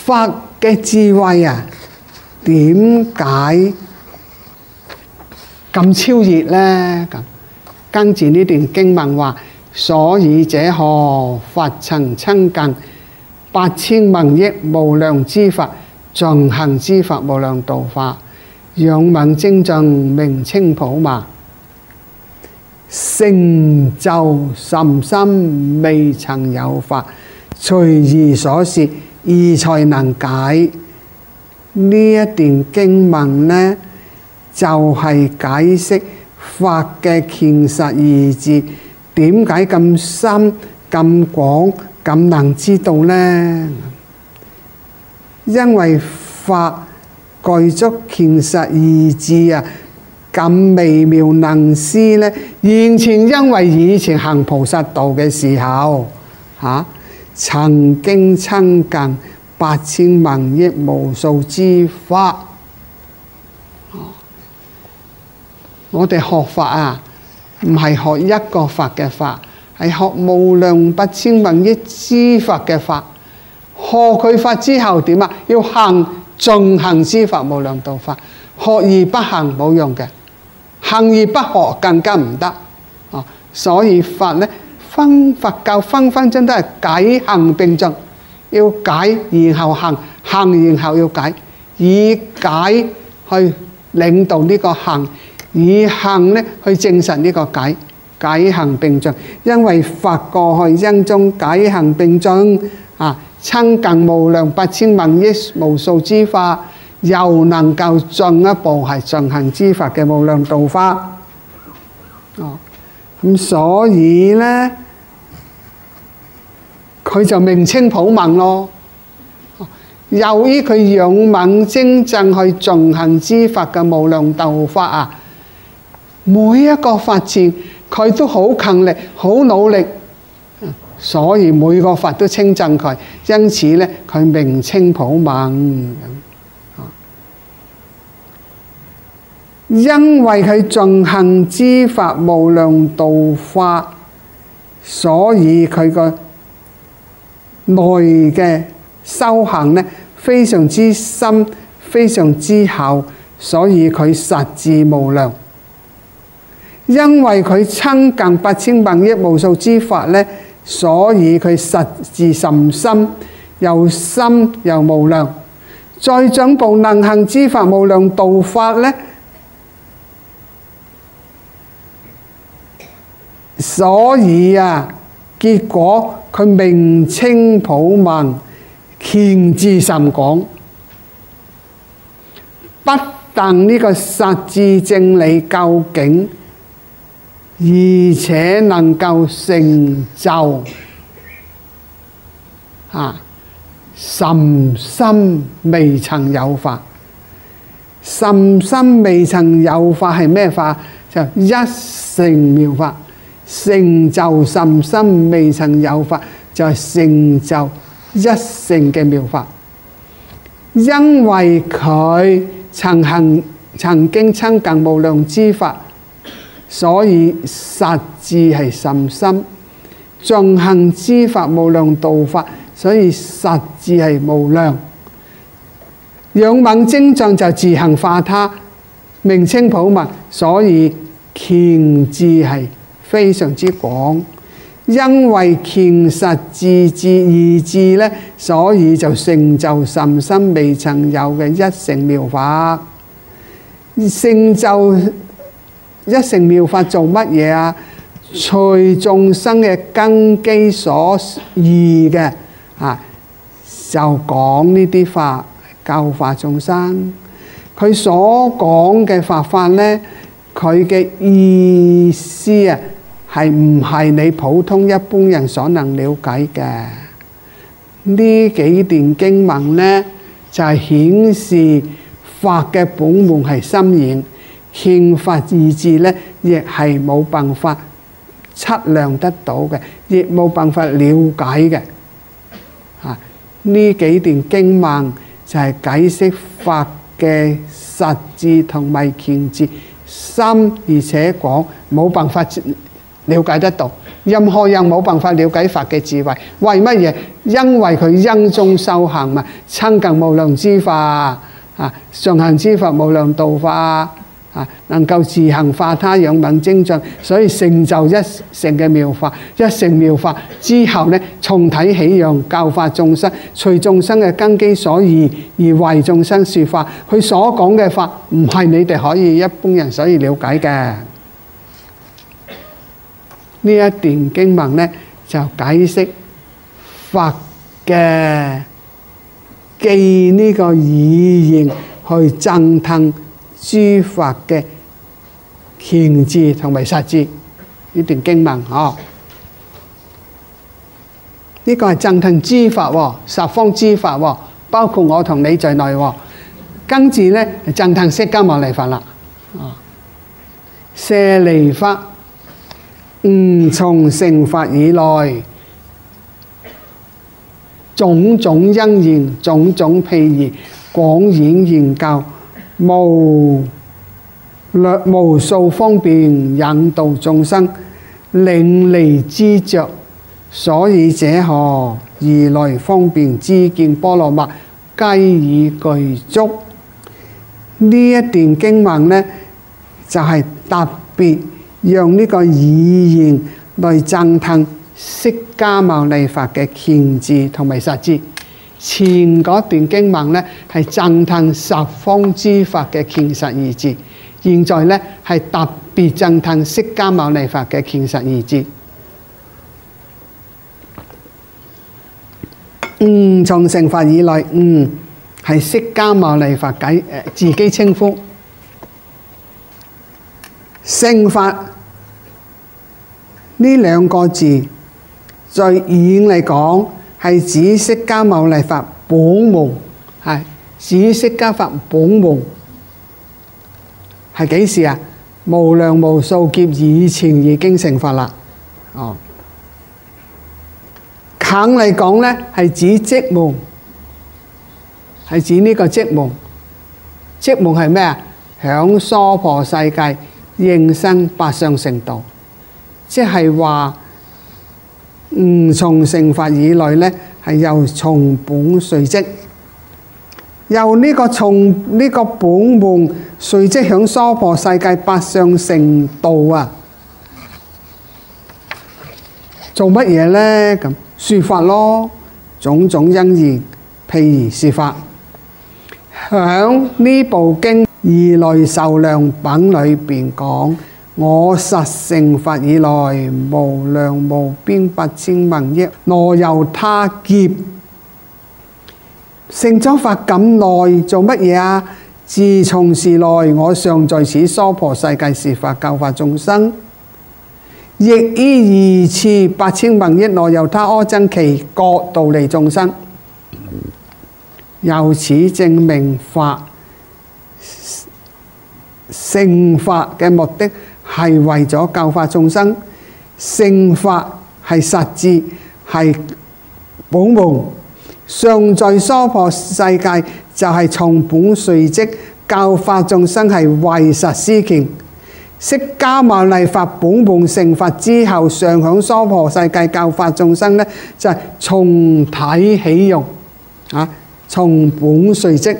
法嘅智慧啊，點解咁超越呢？咁跟住呢段經文話：所以這何法曾親近8000萬億無量之法，盡行之法無量道法，仰聞精進名稱普瑪，成就甚深未曾有法，隨意所說而才能解。呢一段經文呢，就係解釋法嘅虔實義智點解咁深咁廣咁能知道呢？因為法具足虔實義智啊，咁微妙能思呢，完全因為以前行菩薩道嘅時候曾經親近8000萬億無數之法。我哋學法啊，唔係學一個法嘅法，係學無量8000萬億之法嘅法。學佢法之後點啊？要行盡行之法無量道法。學而不行冇用嘅，行而不學更加唔得。所以法呢，佛教分分鐘都係解行並進，要解然後行，行然後要解，以解去領導呢個行，以行呢去證實呢個解，解行並進。因為法過去因中解行並進親近無量8000萬億無數之法，又能夠進一步係盡行之法嘅無量道法。咁所以呢，佢就名稱普瑪咯。由於佢仰聞精進去盡行之法嘅無量道法啊，每一個法前佢都好勤力好努力，所以每個法都稱讚佢，因此呢，佢名稱普瑪。因為佢盡行之法無量道法，所以佢個內嘅修行呢，非常之深，非常之厚，所以佢實智無量。因為佢親近8000萬億無數之法呢，所以佢實智甚深，又深又無量。再進步能行之法無量道法呢，所以結果佢名稱普瑪，虔智甚廣。不但呢個實智正理究竟，而且能夠成就甚深未曾有法。甚深未曾有法係咩法？就一乘妙法。成就甚深未曾有法，就係成就一乘嘅妙法。因為佢曾經親近無量之法，所以實智係甚深。盡行之法無量道法，所以實智係無量。仰聞精進就自行化他，名稱普瑪，所以虔智係非常之廣。因為虔實自智義智呢，所以就成就甚深未曾有嘅一乘妙法。成就一乘妙法做乜嘢啊？隨眾生嘅根基所宜嘅就講呢啲法，教化眾生。佢所講嘅法呢，佢嘅意思係唔係你普通一般人所能了解嘅？呢幾段經文呢，就係顯示法嘅本門係深遠，憲法義智呢，亦係冇辦法測量得到嘅，亦冇辦法了解嘅。呢幾段經文就係解釋法嘅實智同埋虔智深而且廣，冇辦法了解得到，而任何人冇辦法了解法嘅智慧，為乜嘢？因為佢因中修行嘛，親近無量之法啊，上行之法無量道法啊，能夠自行化他，仰聞精進，所以成就一成嘅妙法。一成妙法之後呢，從體起用，教化眾生，隨眾生嘅根基所宜而為眾生說法。佢所講嘅法唔係你哋可以一般人所以了解嘅。呢一段經文呢，就解釋法嘅記呢個語言去增騰諸法嘅權智同埋實智。呢段經文呢個係增騰諸法喎，十方諸法喎，包括我同你在內喎。跟住呢，增騰釋迦牟尼佛啦。舍利弗，吾從成佛以來，種種因緣，種種譬喻，廣演言教，無數方便引導眾生，令離知着。所以者何？如來方便知見波羅蜜，皆已具足。呢一段經文呢，就係特別用呢個語言來增騰釋迦牟尼佛嘅權智同埋實智。前嗰段經文呢，係增騰十方諸法嘅權實義智，現在呢，係特別增騰釋迦牟尼佛嘅權實義智。從成佛以來，係釋迦牟尼佛自己稱呼。成佛呢兩個字，在語嚟講係指釋迦牟尼佛本門，係指釋迦佛本門係幾時啊？無量無數劫以前已經成佛啦。近嚟講呢，係指跡門，係指呢個跡門。跡門係咩啊？響娑婆世界應生八相成道，即係話從成佛以來呢，係由從本隨跡，由呢個從呢個本門隨跡響娑婆世界八相成道啊！做乜嘢呢？咁說法咯，種種因緣，譬如說法。響呢部經如來壽量品裏邊講，我實成佛以來，無量無邊8,000萬億羅由他劫。成咗佛咁耐，做乜嘢啊？自從時來，我尚在此娑婆世界說法，教化眾生。亦於二次8,000萬億羅由他阿僧祇國度利眾生。由此證明法成佛嘅目的係為咗教化眾生，成佛係實智，係本門。尚在娑婆世界就係從本隨跡教化眾生，係為實施權。釋迦牟尼佛本門成佛之後，上響娑婆世界教化眾生呢，就係從體起用啊，從本隨跡。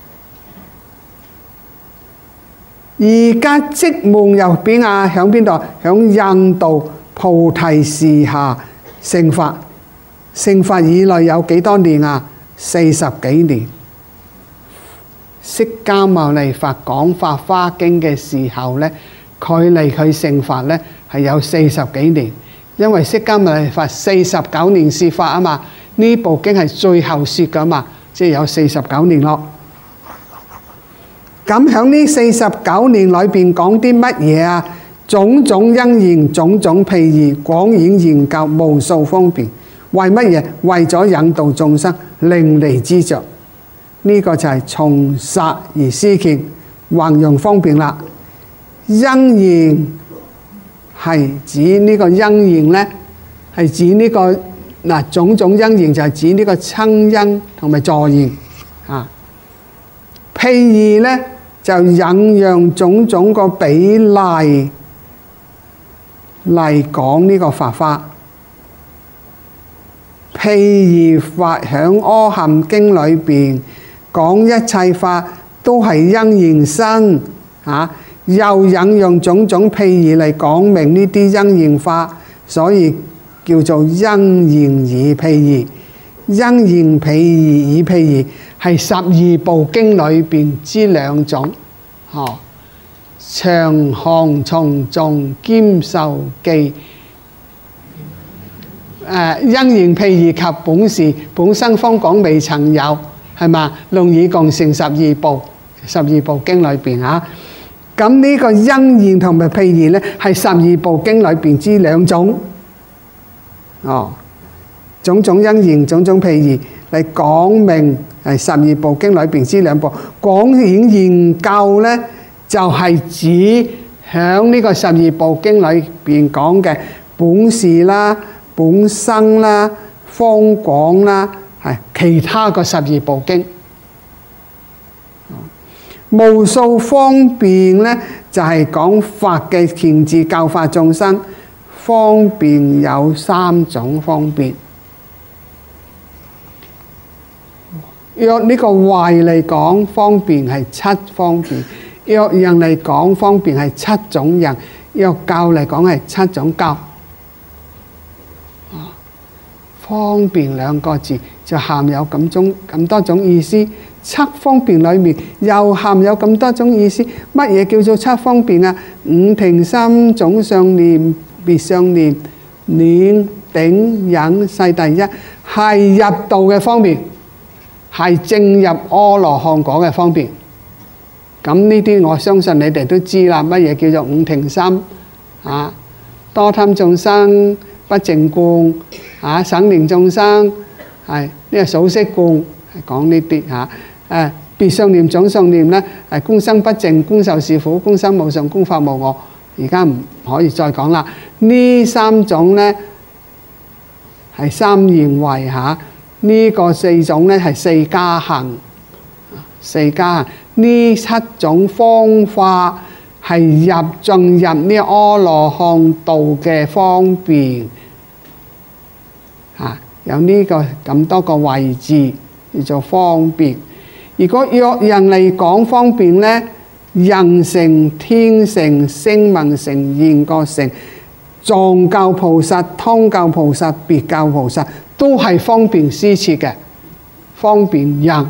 而家跡門又邊啊？響邊度？響印度菩提樹下成佛。成佛以來有幾多年啊？40幾年。釋迦牟尼佛講法華經嘅時候呢，距離佢成佛呢係有40幾年，因為釋迦牟尼佛49年說法啊嘛，呢部經係最後說噶嘛，即係有49年咯。咁喺呢49年裏邊講啲乜嘢啊？種種因緣，種種譬喻，廣演言教，無數方便。為乜嘢？為咗引導眾生，令離知着。呢個就係從實而施權，運用方便啦。因緣係指呢個因緣呢，係指呢個嗱，種種因緣就係指呢個親因同埋助緣啊。譬喻呢，就引讓種種個比例嚟講呢個法華。譬如法響阿含經裏邊講一切法都係因緣生，又引用種種譬喻嚟講明呢啲因緣法，所以叫做因緣以譬喻。因緣譬喻以譬喻係十二部經裏邊之兩種，長行從眾兼受記。因緣譬喻及本事，本生方講未曾有，係嘛？論議共成十二部經裏邊啊。咁呢個因緣同埋譬喻呢，係十二部經裏邊之兩種。種種因緣，種種譬喻嚟講明係十二部經裏邊之兩部。廣演研究呢，就係指響呢個十二部經裏邊講嘅本事啦、本生啦、方廣啦，係其他個十二部經。無數方便呢，就係講法嘅權智教化眾生。方便有三種方便。若呢個慧嚟講，方便係七方便；若人嚟講，方便係七種人；若教嚟講係七種教。方便兩個字就含有咁多種意思。七方便裏面又含有咁多種意思。乜嘢叫做七方便啊？五停心、總相念、別相念、暖頂忍世第一，係入道嘅方便，係正入阿羅漢果嘅方便。咁呢啲我相信你哋都知啦。乜嘢叫做五停心？多貪眾生不淨觀，省念眾生係呢個數息觀，係講呢啲別相念、總相念咧，係觀生不淨、觀受是苦、觀心無常、觀法無我。而家唔可以再講啦。呢三種呢係三緣慧嚇，呢個四種呢係四加行。四加行呢七種方法係進入呢阿羅漢道嘅方便。有呢個咁多個位置叫做方便。如果若人嚟講方便呢，人乘、天乘、聲聞乘、緣覺乘、藏教菩薩、通教菩薩、別教菩薩都係方便施設嘅方便人。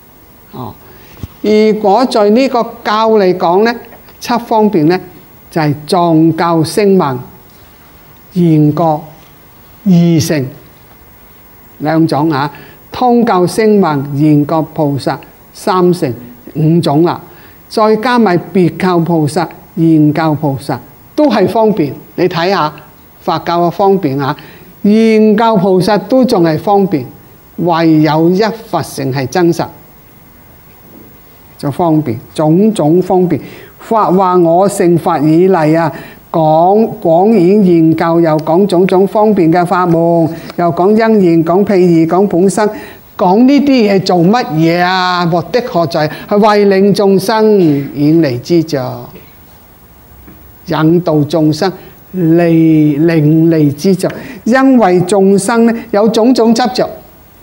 如果在呢個教嚟講呢，七方便呢就係藏教聲聞、緣覺、二乘兩種啊，通教聲聞、緣覺菩薩三乘五種啦。再加埋別教菩薩、緣教菩薩都係方便。你睇下法教嘅方便啊，緣教菩薩都仲係方便，唯有一佛乘係真實，就方便。種種方便，法華我乘法以嚟啊，講廣演研究，又講種種方便嘅法門，又講因緣，講譬喻，講本身。講呢啲嘢做乜嘢啊？目的何在？係為令眾生遠離執着，引導眾生令離執着。因為眾生呢有種種執着。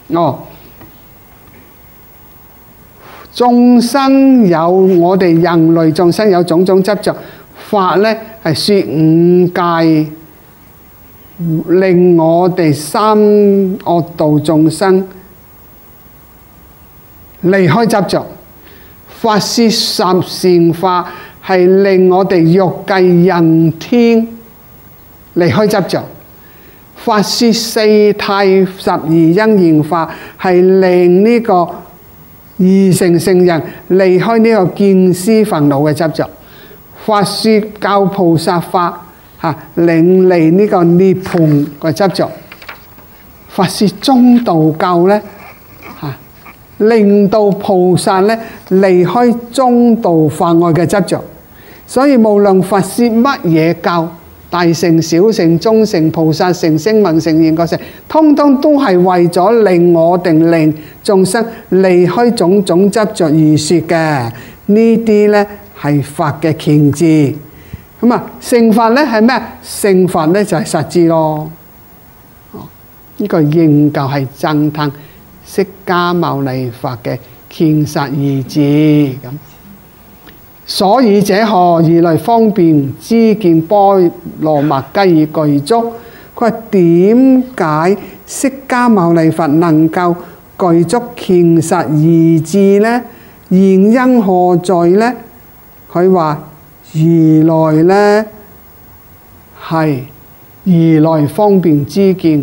眾生有我哋人類眾生有種種執着。法呢係說五戒，令我哋三惡道眾生離開執着。法說十善法係令我哋欲界人天離開執着。法說四諦十二因緣法係令呢個二乘聖人離開呢個見思煩惱嘅執着。法說教菩薩法令離呢個涅槃嘅執着。法說中道教呢令到菩薩呢離開中道法外嘅執着。所以無論佛說乜嘢教，大乘、小乘、中乘、菩薩乘、聲聞乘、緣覺乘，通通都係為咗令我哋令眾生離開種種執着而說嘅。呢啲呢係法嘅權智。 咁啊，聖法咧係咩？聖法咧就係實智咯。呢個仍舊係讚歎釋迦牟尼佛嘅虔實義智咁。所以者何？如來方便知見波羅蜜皆已具足。佢話點解釋迦牟尼佛能夠具足虔實義智呢？原因何在呢？佢話如來呢係如來方便知見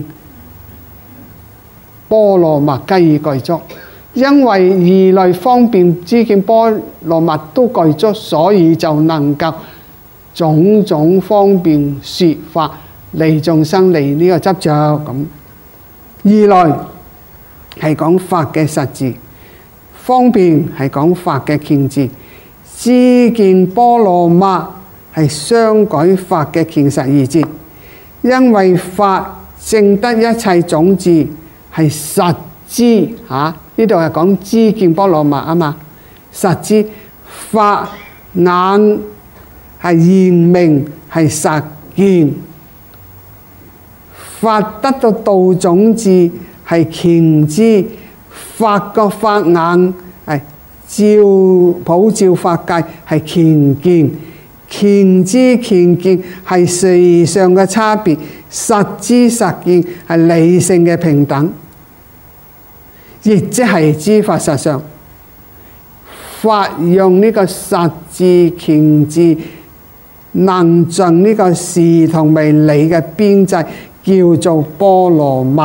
波羅蜜皆已具足。因為如來方便知見波羅蜜都具足，所以就能夠種種方便説法利眾生，利呢個執着咁。如來係講法嘅實智，方便係講法嘅虔智，知見波羅蜜係相舉法嘅虔實義智。因為法證得一切種智係實知嚇。呢度係講知見波羅蜜啊嘛，實知法眼係現明係實見，法得到道種智係虔知，法個法眼係照普照法界係虔見，虔知虔見係事上嘅差別，實知實見係理性嘅平等。亦即係知法實相，法用呢個實智虔智，能盡呢個事同埋理嘅邊際，叫做波羅蜜。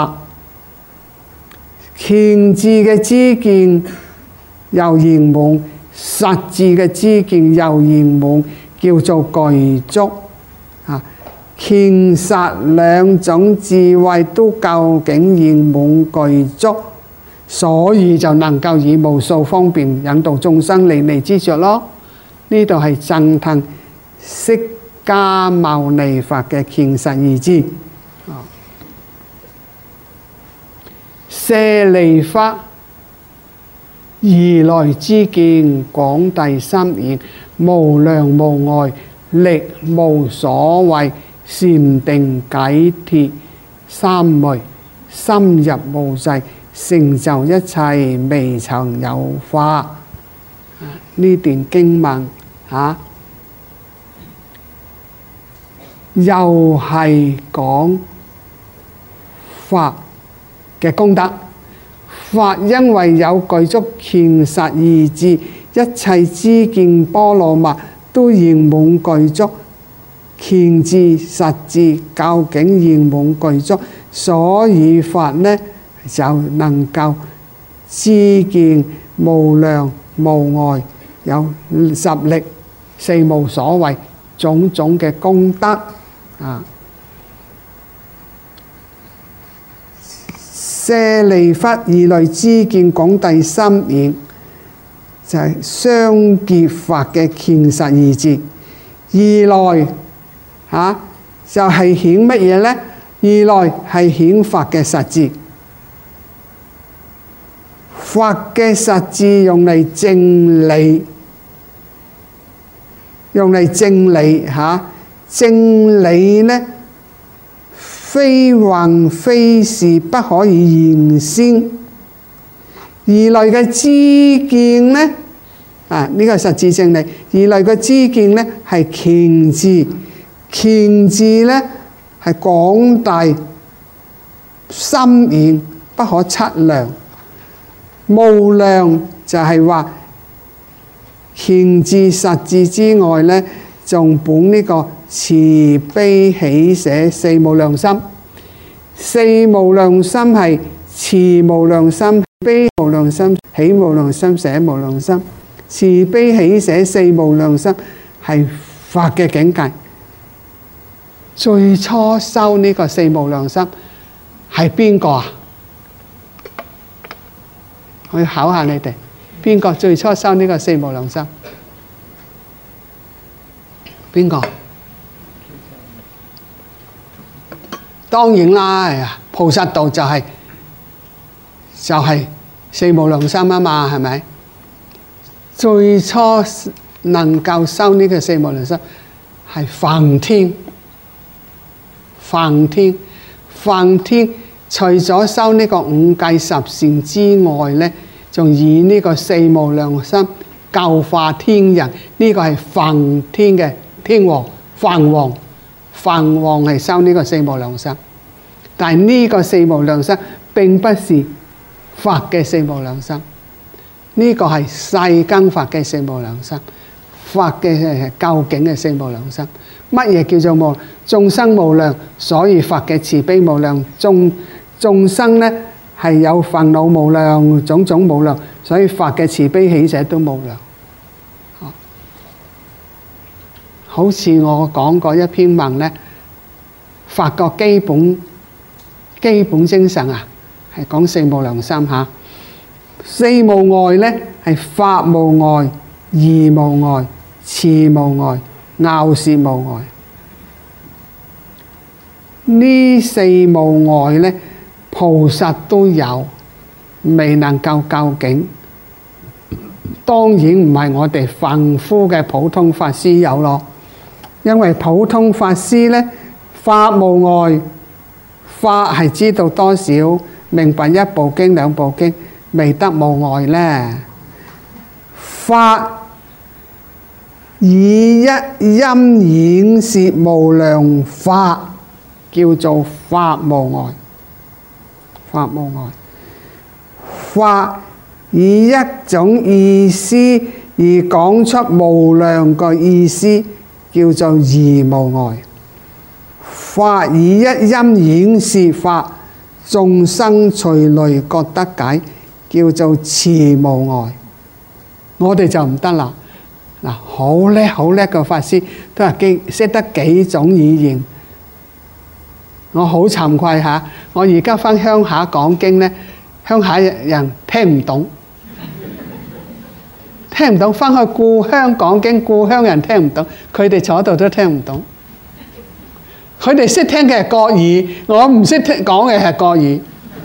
虔智嘅知見又圓滿，實智嘅知見又圓滿，叫做具足。虔實兩種智慧都究竟圓滿具足，所以就能夠以無數方便引導眾生離迷之着咯。呢度係讚歎釋迦牟尼佛嘅虔實義智。舍利弗，如來知見廣大深遠，無量無礙，力無所謂，禪定解脫三昧，深入無際，成就一切未曾有法。呢段經文又係講法嘅功德。法因為有具足虔實義智，一切知見波羅蜜都圓滿具足，虔智實智究竟圓滿具足，所以法呢就能夠知見無量無礙，有十力四無所謂，種種嘅功德舍利弗，如來知見廣大深遠，就係相結法嘅虔實義智。如來就係顯乜嘢呢？如來係顯法嘅實智。法嘅實智用嚟證理，用嚟證理證理呢，非幻非是，不可以言先。如來嘅知見呢，呢個實智證理。如來嘅知見呢係虔智，虔智呢係廣大深遠，不可測量。無量就係話虔智實智之外呢，仲本呢個慈悲喜捨四無量心。四無量心係慈無量心、悲無量心、喜無量心、捨無量心。慈悲喜捨四無量心係法嘅境界。最初修呢個四無量心係邊個啊？我要考下你哋，邊個最初修呢個四無量心？邊個？當然啦，菩薩道就係四無量心啊嘛，係咪？最初能夠修呢個四無量心係梵天。梵天除咗修呢個五戒十善之外呢，仲以呢個四無量心教化天人。呢個係梵天嘅天王，梵王係修呢個四無量心。但係呢個四無量心並不是佛嘅四無量心，呢個係世間法嘅四無量心。佛嘅究竟嘅四無量心。乜嘢叫做無？眾生無量，所以佛嘅慈悲無量。眾生呢係有煩惱無量，種種無量，所以佛嘅慈悲喜捨都無量。好似我講過一篇文呢，佛個基本精神啊，係講四無量心嚇。四無礙呢係法無礙、義無礙、慈無礙、拗舌無礙。呢四無礙呢，菩薩都有，未能夠究竟。當然唔係我哋凡夫嘅普通法師有咯，因為普通法師呢，法無礙，法係知道多少，明白一部經兩部經，未得無礙呢。法以一音演說無量法，叫做法無礙。法以一種意思而講出無量個意思，叫做義無礙。法以一音演說法，眾生隨類覺得解，叫做慈無礙。我哋就唔得啦。嗱，好叻嘅法師都係識得幾種語言。我好慚愧嚇，我而家返鄉下講經呢，鄉下人聽唔懂，返去故鄉講經，故鄉人聽唔懂，佢哋坐度都聽唔懂。佢哋識聽嘅係國語，我唔識聽講嘅係國語。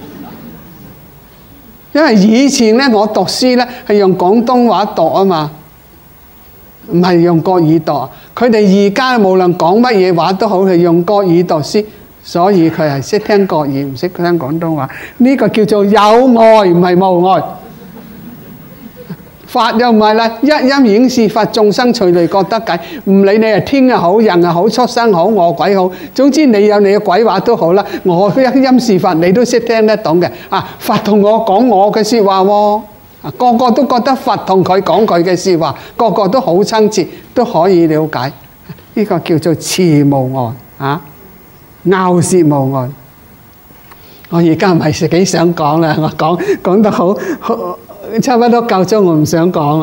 因為以前呢，我讀書呢係用廣東話讀啊嘛，唔係用國語讀。佢哋而家無論講乜嘢話都好，係用國語讀書。所以佢係識聽國語，唔識聽廣東話。呢個叫做有礙，唔係無礙。法又唔係啦，一音演說法，眾生隨類覺得解。唔理你係天又好，人又好，畜生好，餓鬼好，總之你有你嘅鬼話都好啦。我一音說法，你都識聽得懂嘅。佛同我講我嘅説話喎，個個都覺得佛同佢講佢嘅説話，個個都好親切，都可以了解。呢個叫做慈無礙啊。拗舌無礙，我而家唔係幾想講啦，我講得好差不多夠鐘，我唔想講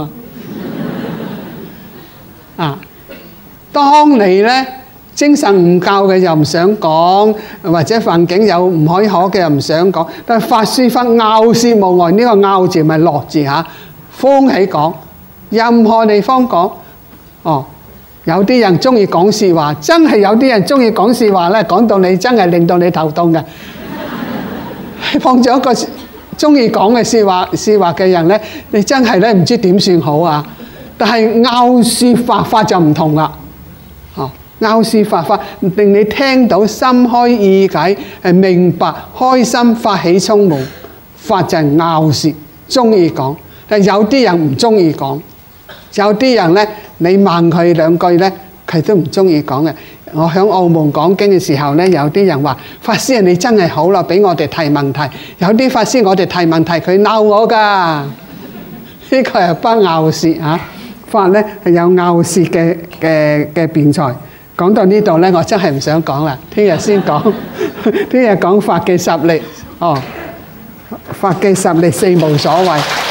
啦。當你呢精神唔夠嘅又唔想講，或者環境有唔許可嘅又唔想講，但係法師法拗舌無礙，呢個拗字咪樂字嚇，歡喜講，任何地方講。有啲人中意講説話，真係有啲人中意講説話咧，講到你真係令到你頭痛嘅。碰咗一個中意講嘅説話嘅人咧，你真係咧唔知點算好啊！但係拗舌法就唔同啦。拗舌法令你聽到心開意解，係明白開心發起充滿。法就係拗舌，中意講，但有啲人唔中意講。有啲人呢，你問佢兩句呢，佢都唔中意講嘅。我喺澳門講經嘅時候呢，有啲人話：法師你真係好啦，俾我哋提問題。有啲法師我哋提問題，佢鬧我㗎。呢個係不拗舌嚇。法呢係有拗舌嘅辯才。講到呢度呢，我真係唔想講啦，聽日先講。聽日講法嘅十力。法嘅十力四無所謂。